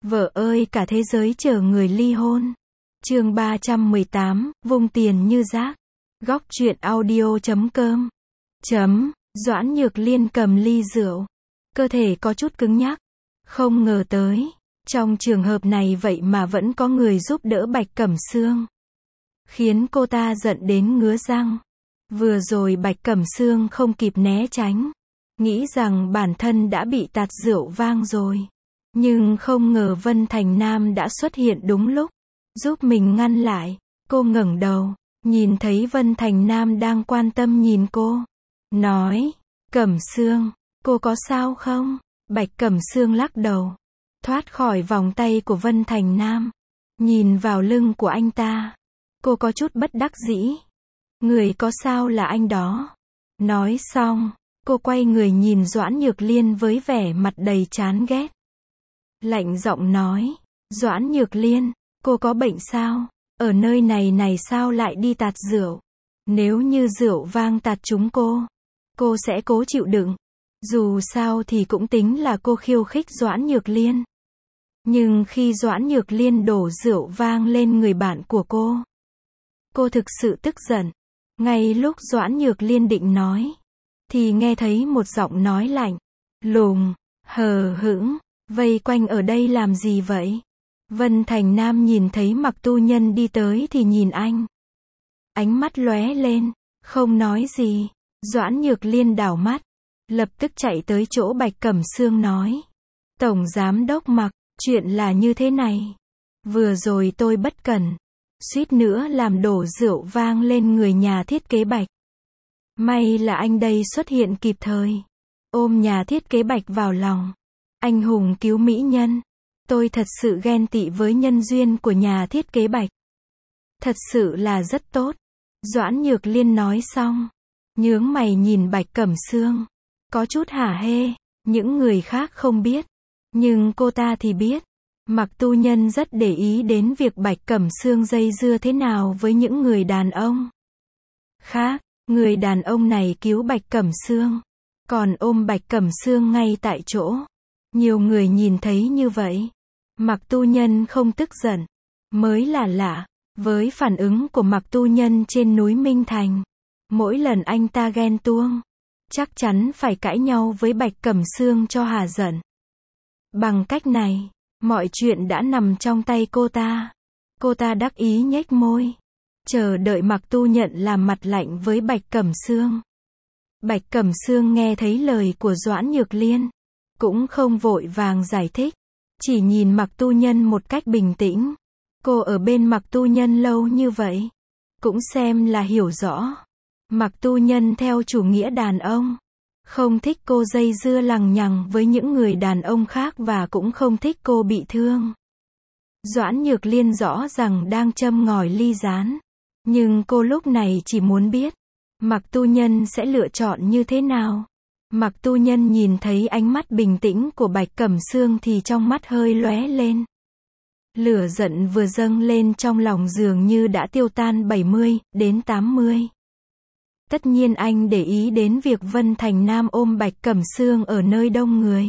Vợ ơi cả thế giới chờ người ly hôn. Chương 318, vung tiền như rác. Góc truyện audio.com. Doãn Nhược Liên cầm ly rượu. Cơ thể có chút cứng nhắc. Không ngờ tới. Trong trường hợp này vậy mà vẫn có người giúp đỡ Bạch Cẩm Sương. Khiến cô ta giận đến ngứa răng. Vừa rồi Bạch Cẩm Sương không kịp né tránh. Nghĩ rằng bản thân đã bị tạt rượu vang rồi. Nhưng không ngờ Vân Thành Nam đã xuất hiện đúng lúc. Giúp mình ngăn lại. Cô ngẩng đầu. Nhìn thấy Vân Thành Nam đang quan tâm nhìn cô. Nói. Cẩm Sương. Cô có sao không? Bạch Cẩm Sương lắc đầu. Thoát khỏi vòng tay của Vân Thành Nam. Nhìn vào lưng của anh ta. Cô có chút bất đắc dĩ. Người có sao là anh đó. Nói xong. Cô quay người nhìn Doãn Nhược Liên với vẻ mặt đầy chán ghét. Lạnh giọng nói. Doãn Nhược Liên, cô có bệnh sao? Ở nơi này sao lại đi tạt rượu? Nếu như rượu vang tạt chúng cô sẽ cố chịu đựng. Dù sao thì cũng tính là cô khiêu khích Doãn Nhược Liên. Nhưng khi Doãn Nhược Liên đổ rượu vang lên người bạn của cô thực sự tức giận. Ngay lúc Doãn Nhược Liên định nói, thì nghe thấy một giọng nói lạnh lùng, hờ hững. Vây quanh ở đây làm gì vậy? Vân Thành Nam nhìn thấy Mặc Tu Nhân đi tới thì nhìn anh. Ánh mắt lóe lên, không nói gì. Doãn Nhược Liên đảo mắt, lập tức chạy tới chỗ Bạch Cẩm Sương nói. Tổng Giám Đốc Mặc, chuyện là như thế này. Vừa rồi tôi bất cẩn, suýt nữa làm đổ rượu vang lên người nhà thiết kế Bạch. May là anh đây xuất hiện kịp thời. Ôm nhà thiết kế Bạch vào lòng. Anh hùng cứu mỹ nhân. Tôi thật sự ghen tị với nhân duyên của nhà thiết kế Bạch. Thật sự là rất tốt. Doãn Nhược Liên nói xong. Nhướng mày nhìn Bạch Cẩm Sương. Có chút hả hê. Những người khác không biết. Nhưng cô ta thì biết. Mặc Tu Nhân rất để ý đến việc Bạch Cẩm Sương dây dưa thế nào với những người đàn ông khác. Người đàn ông này cứu Bạch Cẩm Sương. Còn ôm Bạch Cẩm Sương ngay tại chỗ. Nhiều người nhìn thấy như vậy. Mặc Tu Nhân không tức giận. Mới là lạ. Với phản ứng của Mặc Tu Nhân trên núi Minh Thành. Mỗi lần anh ta ghen tuông. Chắc chắn phải cãi nhau với Bạch Cẩm Sương cho hà giận. Bằng cách này, mọi chuyện đã nằm trong tay cô ta. Cô ta đắc ý nhếch môi. Chờ đợi Mặc Tu Nhận làm mặt lạnh với Bạch Cẩm Sương. Bạch Cẩm Sương nghe thấy lời của Doãn Nhược Liên. Cũng không vội vàng giải thích. Chỉ nhìn Mặc Tu Nhân một cách bình tĩnh. Cô ở bên Mặc Tu Nhân lâu như vậy. Cũng xem là hiểu rõ. Mặc Tu Nhân theo chủ nghĩa đàn ông. Không thích cô dây dưa lằng nhằng với những người đàn ông khác và cũng không thích cô bị thương. Doãn Nhược Liên rõ ràng đang châm ngòi ly gián. Nhưng cô lúc này chỉ muốn biết. Mặc Tu Nhân sẽ lựa chọn như thế nào. Mặc Tu Nhân nhìn thấy ánh mắt bình tĩnh của Bạch Cẩm Sương thì trong mắt hơi lóe lên. Lửa giận vừa dâng lên trong lòng dường như đã tiêu tan 70 đến 80. Tất nhiên anh để ý đến việc Vân Thành Nam ôm Bạch Cẩm Sương ở nơi đông người.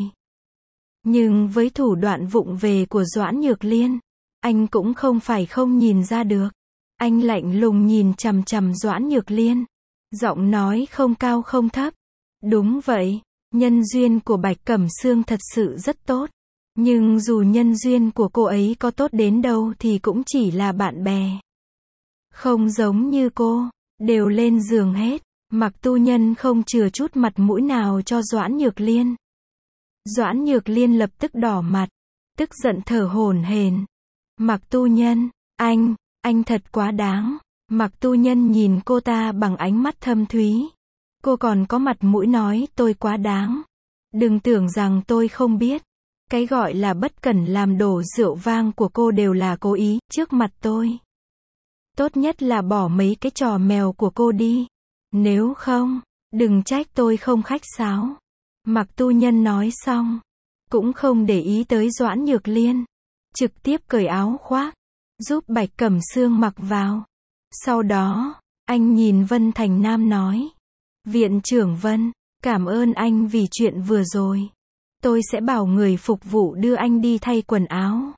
Nhưng với thủ đoạn vụng về của Doãn Nhược Liên, anh cũng không phải không nhìn ra được. Anh lạnh lùng nhìn chằm chằm Doãn Nhược Liên. Giọng nói không cao không thấp. Đúng vậy, nhân duyên của Bạch Cẩm Sương thật sự rất tốt. Nhưng dù nhân duyên của cô ấy có tốt đến đâu thì cũng chỉ là bạn bè. Không giống như cô, đều lên giường hết. Mặc Tu Nhân không chừa chút mặt mũi nào cho Doãn Nhược Liên. Doãn Nhược Liên lập tức đỏ mặt, tức giận thở hổn hển. Mặc Tu Nhân, anh thật quá đáng. Mặc Tu Nhân nhìn cô ta bằng ánh mắt thâm thúy. Cô còn có mặt mũi nói tôi quá đáng. Đừng tưởng rằng tôi không biết. Cái gọi là bất cẩn làm đổ rượu vang của cô đều là cố ý, trước mặt tôi. Tốt nhất là bỏ mấy cái trò mèo của cô đi. Nếu không, đừng trách tôi không khách sáo. Mặc Tu Nhân nói xong. Cũng không để ý tới Doãn Nhược Liên. Trực tiếp cởi áo khoác. Giúp Bạch Cẩm Sương mặc vào. Sau đó, anh nhìn Vân Thành Nam nói. Viện trưởng Vân, cảm ơn anh vì chuyện vừa rồi. Tôi sẽ bảo người phục vụ đưa anh đi thay quần áo.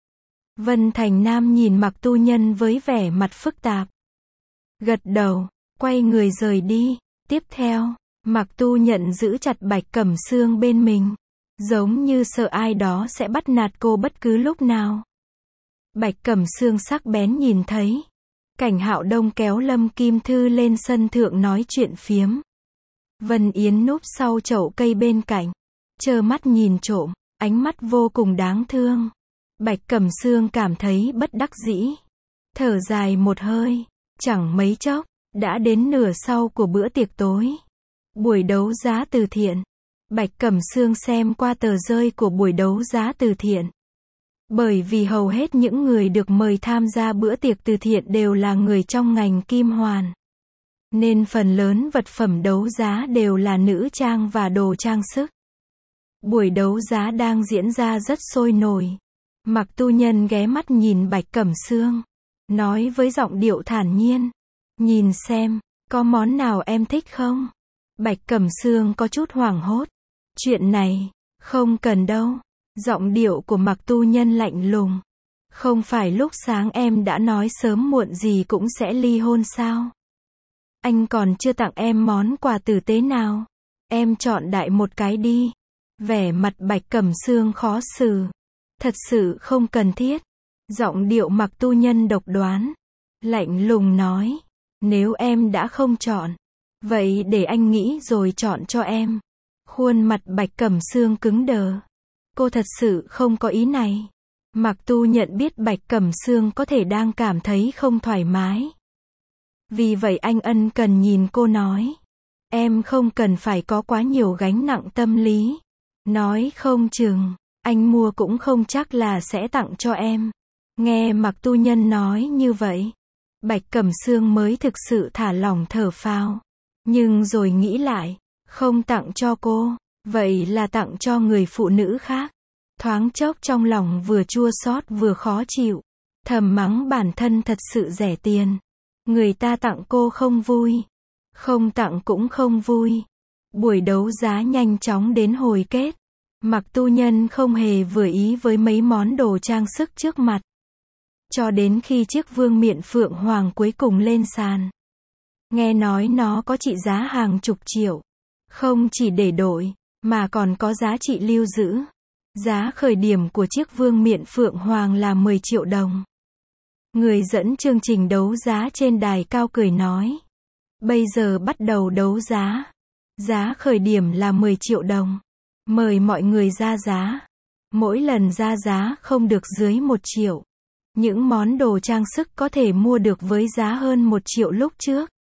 Vân Thành Nam nhìn Mạc Tu Nhân với vẻ mặt phức tạp. Gật đầu, quay người rời đi. Tiếp theo, Mạc Tu Nhận giữ chặt Bạch Cẩm Sương bên mình, giống như sợ ai đó sẽ bắt nạt cô bất cứ lúc nào. Bạch Cẩm Sương sắc bén nhìn thấy. Cảnh Hạo Đông kéo Lâm Kim Thư lên sân thượng nói chuyện phiếm. Vân Yến núp sau chậu cây bên cạnh, trơ mắt nhìn trộm, ánh mắt vô cùng đáng thương. Bạch Cẩm Sương cảm thấy bất đắc dĩ. Thở dài một hơi, chẳng mấy chốc, đã đến nửa sau của bữa tiệc tối. Buổi đấu giá từ thiện. Bạch Cẩm Sương xem qua tờ rơi của buổi đấu giá từ thiện. Bởi vì hầu hết những người được mời tham gia bữa tiệc từ thiện đều là người trong ngành kim hoàn, nên phần lớn vật phẩm đấu giá đều là nữ trang và đồ trang sức. Buổi đấu giá đang diễn ra rất sôi nổi. Mạc Tu Nhân ghé mắt nhìn Bạch Cẩm Sương, nói với giọng điệu thản nhiên. Nhìn xem, có món nào em thích không? Bạch Cẩm Sương có chút hoảng hốt. Chuyện này, không cần đâu. Giọng điệu của Mạc Tu Nhân lạnh lùng. Không phải lúc sáng em đã nói sớm muộn gì cũng sẽ ly hôn sao? Anh còn chưa tặng em món quà tử tế nào. Em chọn đại một cái đi. Vẻ mặt Bạch Cẩm Sương khó xử. Thật sự không cần thiết. Giọng điệu Mạc Tu Nhân độc đoán. Lạnh lùng nói. Nếu em đã không chọn, vậy để anh nghĩ rồi chọn cho em. Khuôn mặt Bạch Cẩm Sương cứng đờ. Cô thật sự không có ý này. Mạc Tu Nhận biết Bạch Cẩm Sương có thể đang cảm thấy không thoải mái. Vì vậy anh ân cần nhìn cô nói. Em không cần phải có quá nhiều gánh nặng tâm lý. Nói không chừng, anh mua cũng không chắc là sẽ tặng cho em. Nghe Mạc Tu Nhân nói như vậy, Bạch Cẩm Sương mới thực sự thả lỏng thở phào. Nhưng rồi nghĩ lại, không tặng cho cô, vậy là tặng cho người phụ nữ khác. Thoáng chốc trong lòng vừa chua xót vừa khó chịu. Thầm mắng bản thân thật sự rẻ tiền. Người ta tặng cô không vui. Không tặng cũng không vui. Buổi đấu giá nhanh chóng đến hồi kết. Mạc Tu Nhân không hề vừa ý với mấy món đồ trang sức trước mặt. Cho đến khi chiếc vương miện phượng hoàng cuối cùng lên sàn. Nghe nói nó có trị giá hàng chục triệu. Không chỉ để đổi, mà còn có giá trị lưu giữ. Giá khởi điểm của chiếc vương miện phượng hoàng là 10 triệu đồng. Người dẫn chương trình đấu giá trên đài cao cười nói. Bây giờ bắt đầu đấu giá. Giá khởi điểm là 10 triệu đồng. Mời mọi người ra giá. Mỗi lần ra giá không được dưới 1 triệu. Những món đồ trang sức có thể mua được với giá hơn 1 triệu lúc trước.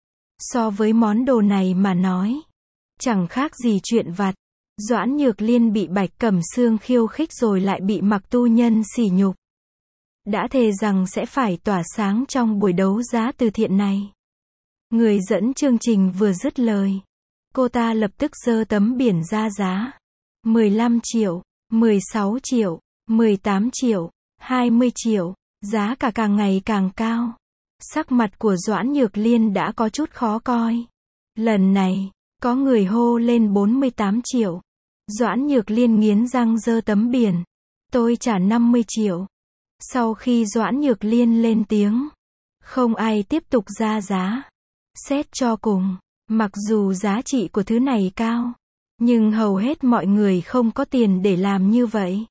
So với món đồ này mà nói, chẳng khác gì chuyện vặt. Doãn Nhược Liên bị Bạch Cẩm Sương khiêu khích rồi lại bị Mạc Tu Nhân sỉ nhục. Đã thề rằng sẽ phải tỏa sáng trong buổi đấu giá từ thiện này. Người dẫn chương trình vừa dứt lời, cô ta lập tức giơ tấm biển ra giá. 15 triệu, 16 triệu, 18 triệu, 20 triệu, giá cả càng ngày càng cao. Sắc mặt của Doãn Nhược Liên đã có chút khó coi. Lần này, có người hô lên 48 triệu. Doãn Nhược Liên nghiến răng giơ tấm biển. Tôi trả 50 triệu. Sau khi Doãn Nhược Liên lên tiếng, không ai tiếp tục ra giá. Xét cho cùng, mặc dù giá trị của thứ này cao, nhưng hầu hết mọi người không có tiền để làm như vậy.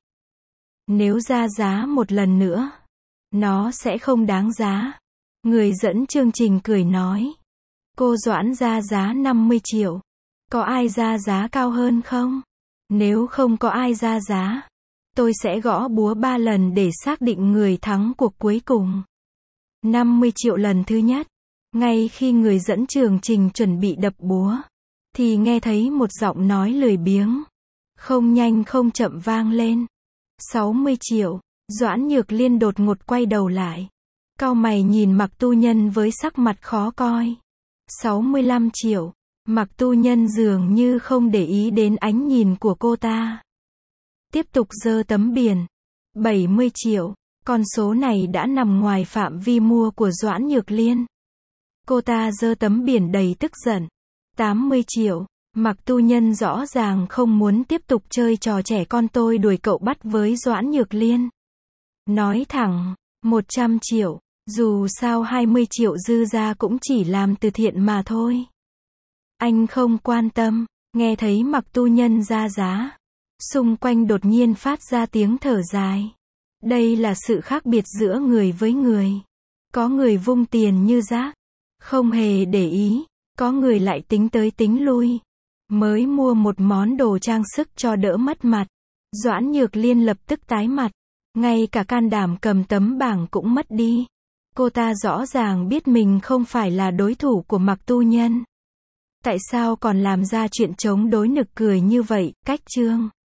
Nếu ra giá một lần nữa, nó sẽ không đáng giá. Người dẫn chương trình cười nói. Cô Doãn ra giá 50 triệu. Có ai ra giá cao hơn không? Nếu không có ai ra giá, tôi sẽ gõ búa 3 lần để xác định người thắng cuộc cuối cùng. 50 triệu lần thứ nhất. Ngay khi người dẫn chương trình chuẩn bị đập búa, thì nghe thấy một giọng nói lười biếng, không nhanh không chậm vang lên. 60 triệu. Doãn Nhược Liên đột ngột quay đầu lại. Cau mày nhìn Mạc Tu Nhân với sắc mặt khó coi. 65 triệu. Mạc Tu Nhân dường như không để ý đến ánh nhìn của cô ta. Tiếp tục giơ tấm biển. 70 triệu. Con số này đã nằm ngoài phạm vi mua của Doãn Nhược Liên. Cô ta giơ tấm biển đầy tức giận. 80 triệu. Mạc Tu Nhân rõ ràng không muốn tiếp tục chơi trò trẻ con tôi đuổi cậu bắt với Doãn Nhược Liên. Nói thẳng, 100 triệu, dù sao 20 triệu dư ra cũng chỉ làm từ thiện mà thôi. Anh không quan tâm, nghe thấy Mạc Tu Nhân ra giá. Xung quanh đột nhiên phát ra tiếng thở dài. Đây là sự khác biệt giữa người với người. Có người vung tiền như rác, không hề để ý, có người lại tính tới tính lui. Mới mua một món đồ trang sức cho đỡ mất mặt. Doãn Nhược Liên lập tức tái mặt, ngay cả can đảm cầm tấm bảng cũng mất đi. Cô ta rõ ràng biết mình không phải là đối thủ của Mạc Tu Nhân. Tại sao còn làm ra chuyện chống đối nực cười như vậy, cách chương.